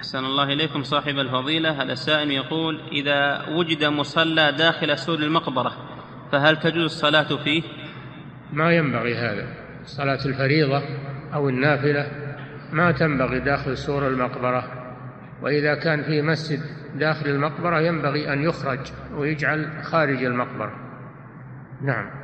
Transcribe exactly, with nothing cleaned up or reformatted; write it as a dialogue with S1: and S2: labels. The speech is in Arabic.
S1: أحسن الله إليكم صاحب الفضيلة. هذا السائل يقول: إذا وجد مصلى داخل سور المقبرة فهل تجوز الصلاة فيه؟
S2: ما ينبغي هذا. صلاة الفريضة أو النافلة ما تنبغي داخل سور المقبرة، وإذا كان في مسجد داخل المقبرة ينبغي أن يخرج ويجعل خارج المقبرة. نعم.